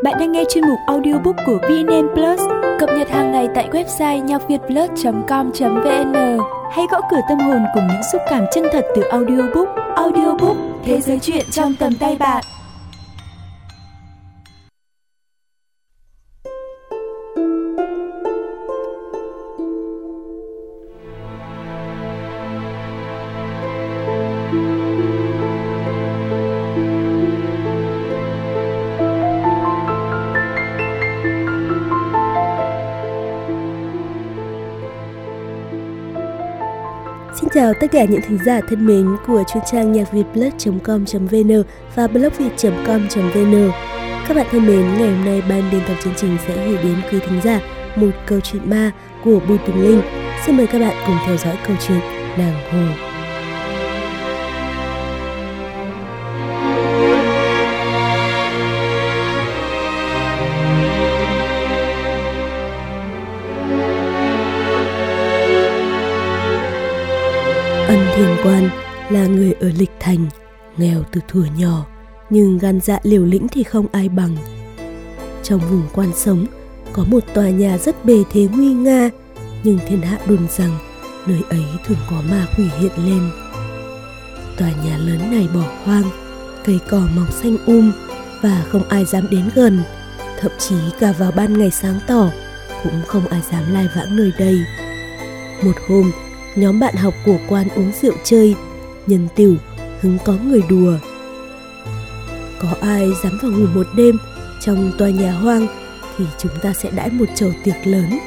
Bạn đang nghe chuyên mục audiobook của VNN Plus, cập nhật hàng ngày tại website nhacvietplus.com.vn. Hãy gõ cửa tâm hồn cùng những xúc cảm chân thật từ audiobook. Audiobook, thế giới truyện trong tầm tay bạn. Xin chào tất cả những thính giả thân mến của chuyên trang nhacvietplus.com.vn và blogviet.com.vn. Các bạn thân mến, ngày hôm nay ban biên tập chương trình sẽ gửi đến quý thính giả một câu chuyện ma của Bùi Tùng Linh. Xin mời các bạn cùng theo dõi câu chuyện Nàng Hồ. Ân Thiên Quan là người ở Lịch Thành, nghèo từ thuở nhỏ, nhưng gan dạ liều lĩnh thì không ai bằng. Trong vùng quan sống, có một tòa nhà rất bề thế nguy nga, nhưng thiên hạ đồn rằng nơi ấy thường có ma quỷ hiện lên. Tòa nhà lớn này bỏ hoang, cây cỏ mọc xanh và không ai dám đến gần, thậm chí cả vào ban ngày sáng tỏ cũng không ai dám lai vãng nơi đây. Một hôm, nhóm bạn học của Quan uống rượu chơi, nhân tửu, hứng có người đùa. Có ai dám vào ngủ một đêm trong tòa nhà hoang thì chúng ta sẽ đãi một chầu tiệc lớn.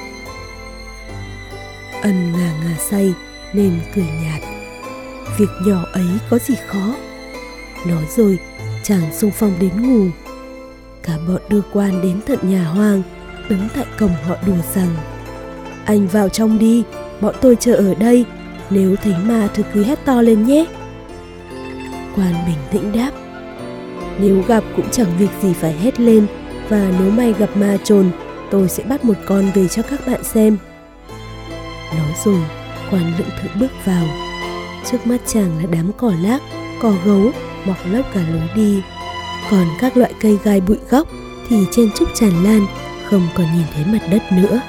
Ân ngà ngà say nên cười nhạt. Việc nhỏ ấy có gì khó. Nói rồi chàng xung phong đến ngủ. Cả bọn đưa Quan đến tận nhà hoang, đứng tại cổng họ đùa rằng: "Anh vào trong đi, bọn tôi chờ ở đây, nếu thấy ma thì cứ hét to lên nhé." Quan bình tĩnh đáp: "Nếu gặp cũng chẳng việc gì phải hét lên, và nếu may gặp ma trồn, tôi sẽ bắt một con về cho các bạn xem." Nói rồi, Quan lững thững bước vào. Trước mắt chàng là đám cỏ lác, cỏ gấu mọc lốc cả lối đi. Còn các loại cây gai bụi góc thì chen chúc tràn lan, không còn nhìn thấy mặt đất nữa.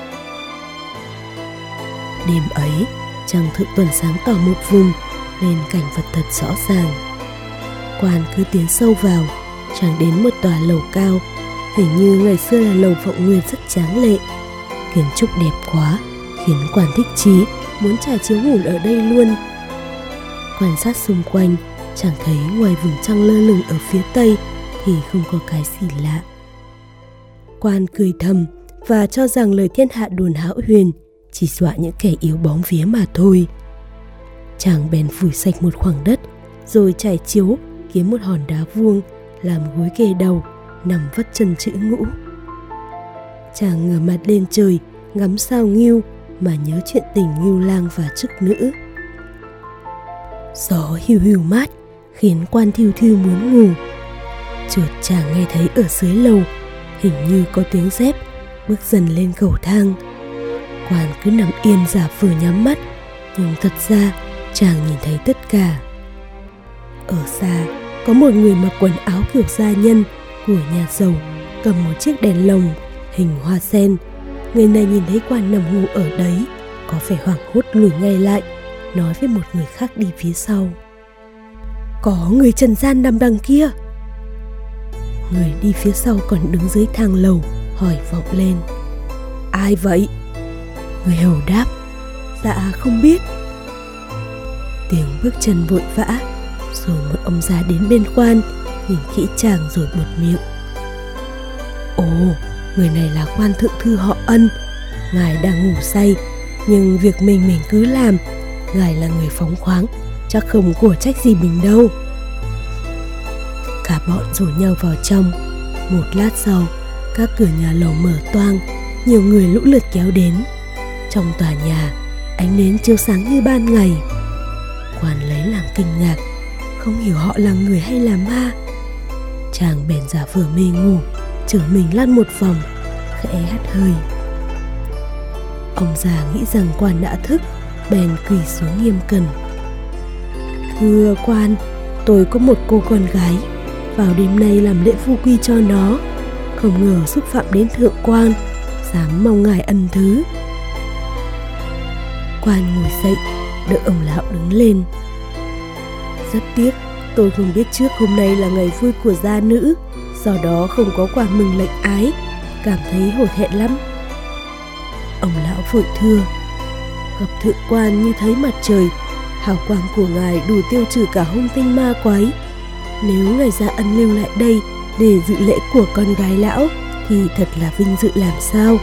Đêm ấy, trăng thượng tuần sáng tỏ một vùng, nên cảnh vật thật rõ ràng. Quan cứ tiến sâu vào, chàng đến một tòa lầu cao, hình như ngày xưa là lầu Vọng Nguyệt rất tráng lệ. Kiến trúc đẹp quá, khiến Quan thích chí, muốn trải chiếu ngủ ở đây luôn. Quan sát xung quanh, chàng thấy ngoài vầng trăng lơ lửng ở phía tây thì không có cái gì lạ. Quan cười thầm và cho rằng lời thiên hạ đồn hão huyền chỉ dọa những kẻ yếu bóng vía mà thôi. Chàng bèn phủi sạch một khoảng đất, rồi trải chiếu kiếm một hòn đá vuông làm gối kề đầu, nằm vắt chân chữ ngũ. Chàng ngửa mặt lên trời, ngắm sao Ngưu mà nhớ chuyện tình Ngưu Lang và chức nữ. Gió hiu hiu mát khiến Quan thiêu thiêu muốn ngủ. Chợt chàng nghe thấy ở dưới lầu hình như có tiếng dép bước dần lên cầu thang. Quan cứ nằm yên giả vờ nhắm mắt, nhưng thật ra chàng nhìn thấy tất cả. Ở xa có một người mặc quần áo kiểu gia nhân của nhà giàu, cầm một chiếc đèn lồng hình hoa sen. Người này nhìn thấy Quan nằm ngủ ở đấy, có vẻ hoảng hốt lùi ngay lại, nói với một người khác đi phía sau: "Có người trần gian nằm đằng kia." Người đi phía sau còn đứng dưới thang lầu, hỏi vọng lên: "Ai vậy?" Người hầu đáp: "Dạ không biết." Tiếng bước chân vội vã, rồi một ông già đến bên Quan, nhìn kỹ chàng rồi buột miệng: "Ồ, người này là quan thượng thư họ Ân. Ngài đang ngủ say, nhưng việc mình cứ làm. Ngài là người phóng khoáng, chắc không của trách gì mình đâu." Cả bọn rủ nhau vào trong. Một lát sau, các cửa nhà lầu mở toang, nhiều người lũ lượt kéo đến. Trong tòa nhà, ánh nến chiếu sáng như ban ngày. Quan lấy làm kinh ngạc, không hiểu họ là người hay là ma. Chàng bèn giả vờ mê ngủ, chở mình lăn một vòng, khẽ hắt hơi. Ông già nghĩ rằng Quan đã thức, bèn quỳ xuống nghiêm cẩn: "Thưa Quan, tôi có một cô con gái, vào đêm nay làm lễ vu quy cho nó. không ngờ xúc phạm đến thượng quan, dám mong ngài ân thứ. Quan ngồi dậy, đỡ ông lão đứng lên. Rất tiếc, tôi không biết trước hôm nay là ngày vui của gia nữ, do đó không có quà mừng lệnh ái, cảm thấy hổ thẹn lắm. Ông lão vội thưa, gặp thượng quan như thấy mặt trời, hào quang của ngài đủ tiêu trừ cả hung tinh ma quái. Nếu ngài gia ân lưu lại đây để dự lễ của con gái lão thì thật là vinh dự làm sao.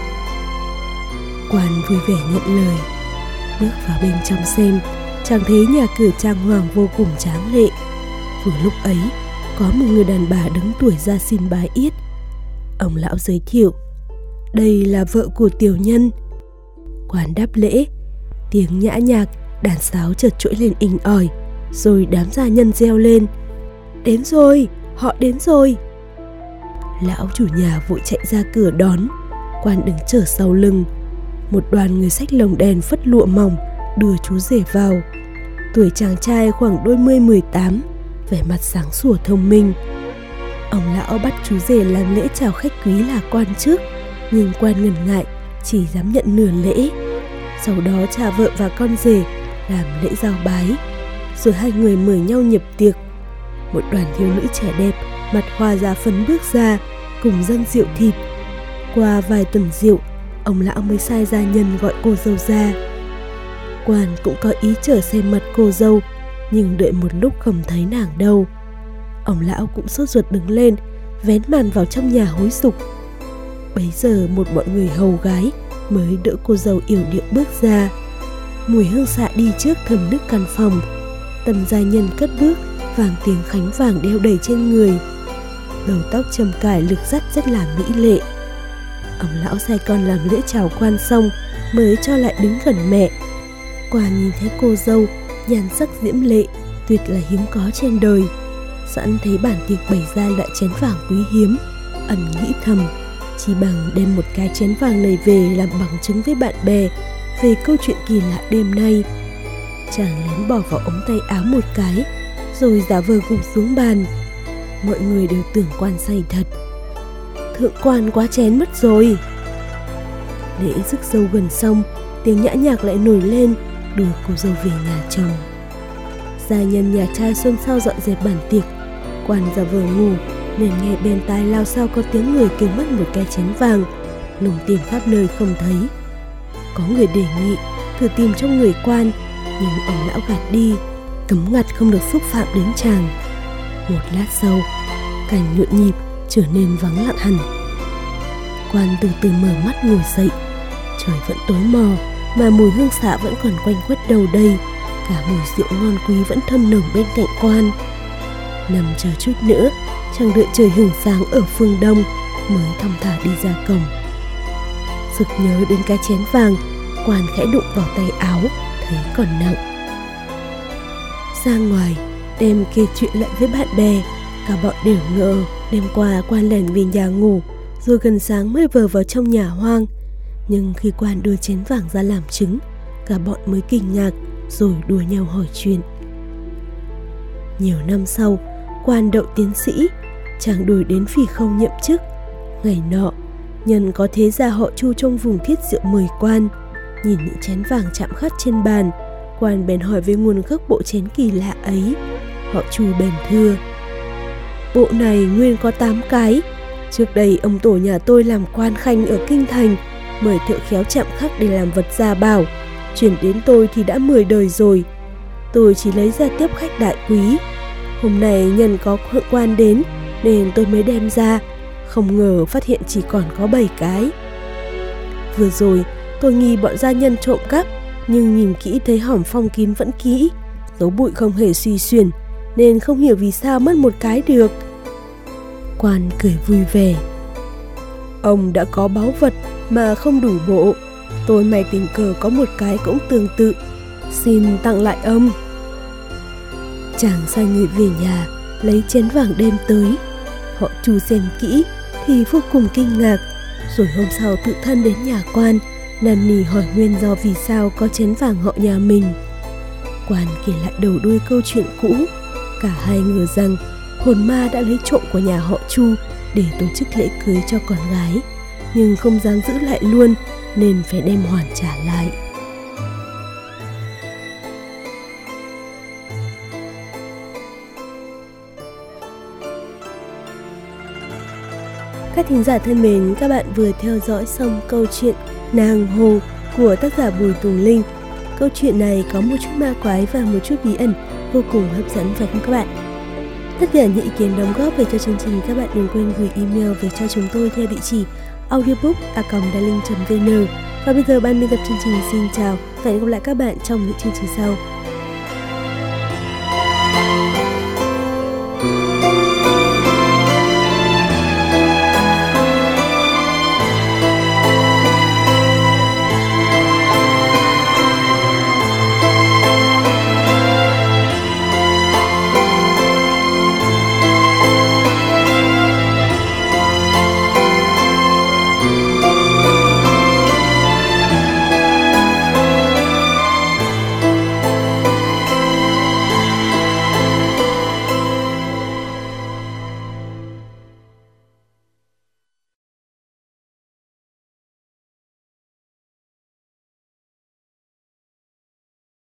Quan vui vẻ nhận lời, bước vào bên trong xem, chàng thấy nhà cửa trang hoàng vô cùng tráng lệ. Vừa lúc ấy, có một người đàn bà đứng tuổi ra xin bái yết. Ông lão giới thiệu, đây là vợ của tiểu nhân. Quan đáp lễ, tiếng nhã nhạc, đàn sáo chợt trỗi lên inh ỏi, rồi đám gia nhân reo lên, đến rồi, họ đến rồi. Lão chủ nhà vội chạy ra cửa đón. Quan đứng chờ sau lưng. Một đoàn người xách lồng đèn phất lụa mỏng đưa chú rể vào. Tuổi chàng trai khoảng đôi 18, vẻ mặt sáng sủa thông minh. Ông lão bắt chú rể làm lễ chào khách quý là Quan trước, nhưng Quan ngần ngại, chỉ dám nhận nửa lễ. Sau đó cha vợ và con rể làm lễ giao bái, rồi hai người mời nhau nhập tiệc. Một đoàn thiếu nữ trẻ đẹp, mặt hoa da phấn bước ra, cùng dâng rượu thịt. Qua vài tuần rượu, ông lão mới sai gia nhân gọi cô dâu ra. Quan cũng có ý chờ xem mặt cô dâu, nhưng đợi một lúc không thấy nàng đâu. Ông lão cũng sốt ruột đứng lên, vén màn vào trong nhà hối dục. Bấy giờ một bọn người hầu gái mới đỡ cô dâu yểu điệu bước ra. Mùi hương xạ đi trước thơm nức căn phòng. Tầm gia nhân cất bước, vàng tiếng khánh vàng đeo đầy trên người. Đầu tóc châm cài lực dắt rất là mỹ lệ. Ông lão sai con làm lễ chào Quan xong mới cho lại đứng gần mẹ. Quan nhìn thấy cô dâu, nhan sắc diễm lệ, tuyệt là hiếm có trên đời. Sẵn thấy bản tiệc bày ra loại chén vàng quý hiếm, ẩn nghĩ thầm, chỉ bằng đem một cái chén vàng này về làm bằng chứng với bạn bè về câu chuyện kỳ lạ đêm nay. Chàng lén bỏ vào ống tay áo một cái, rồi giả vờ gục xuống bàn. Mọi người đều tưởng Quan say thật. Thượng quan quá chén mất rồi. Lễ rước dâu gần xong, tiếng nhã nhạc lại nổi lên, đưa cô dâu về nhà chồng. Gia nhân nhà trai xôn xao dọn dẹp bàn tiệc. Quan giả vờ ngủ nên nghe bên tai lao sao có tiếng người kêu mất một cái chén vàng, lùng tìm khắp nơi không thấy. Có người đề nghị thử tìm trong người Quan, nhưng ông lão gạt đi, cấm ngặt không được xúc phạm đến chàng. Một lát sau, cảnh nhộn nhịp trở nên vắng lặng hẳn. Quan từ từ mở mắt ngồi dậy. Trời vẫn tối mò mà mùi hương xạ vẫn còn quanh quất đâu đây. Cả mùi rượu ngon quý vẫn thơm nồng bên cạnh Quan. Nằm chờ chút nữa, chàng đợi trời hửng sáng ở phương đông mới thong thả đi ra cổng. Sực nhớ đến cái chén vàng, Quan khẽ đụng vào tay áo, thấy còn nặng. Ra ngoài, đem kể chuyện lại với bạn bè. Cả bọn đều ngờ đêm qua Quan lẻn về nhà ngủ, rồi gần sáng mới vờ vào trong nhà hoang. Nhưng khi Quan đưa chén vàng ra làm chứng, cả bọn mới kinh ngạc, rồi đùa nhau hỏi chuyện. Nhiều năm sau, Quan đậu tiến sĩ, chàng đổi đến Phì Khâu nhậm chức. Ngày nọ, nhân có thế gia họ Chu trong vùng thiết rượu mời Quan. Nhìn những chén vàng chạm khắc trên bàn, Quan bèn hỏi về nguồn gốc bộ chén kỳ lạ ấy. Họ Chu bèn thưa, bộ này nguyên có 8 cái. Trước đây ông tổ nhà tôi làm quan khanh ở Kinh Thành, mời thợ khéo chạm khắc để làm vật gia bảo. Chuyển đến tôi thì đã 10 đời rồi. Tôi chỉ lấy ra tiếp khách đại quý. Hôm nay nhân có thượng quan đến nên tôi mới đem ra. Không ngờ phát hiện chỉ còn có 7 cái. Vừa rồi tôi nghi bọn gia nhân trộm cắp, nhưng nhìn kỹ thấy hòm phong kín vẫn kỹ, dấu bụi không hề suy xuyển, nên không hiểu vì sao mất một cái được. Quan cười vui vẻ. Ông đã có báu vật mà không đủ bộ. Tôi may tình cờ có một cái cũng tương tự, xin tặng lại ông. Chàng sai người về nhà lấy chén vàng đem tới. Họ Chu xem kỹ thì vô cùng kinh ngạc, rồi hôm sau tự thân đến nhà Quan năn nỉ hỏi nguyên do vì sao có chén vàng họ nhà mình. Quan kể lại đầu đuôi câu chuyện cũ. Cả hai ngờ rằng hồn ma đã lấy trộm của nhà họ Chu, để tổ chức lễ cưới cho con gái, nhưng không dám giữ lại luôn nên phải đem hoàn trả lại. Các thính giả thân mến, các bạn vừa theo dõi xong câu chuyện Nàng Hồ của tác giả Bùi Tùng Linh. Câu chuyện này có một chút ma quái và một chút bí ẩn, vô cùng hấp dẫn phải không các bạn? Tất cả những ý kiến đóng góp về cho chương trình, các bạn đừng quên gửi email về cho chúng tôi theo địa chỉ audiobook@daling.vn. Và bây giờ ban biên tập chương trình xin chào và hẹn gặp lại các bạn trong những chương trình sau.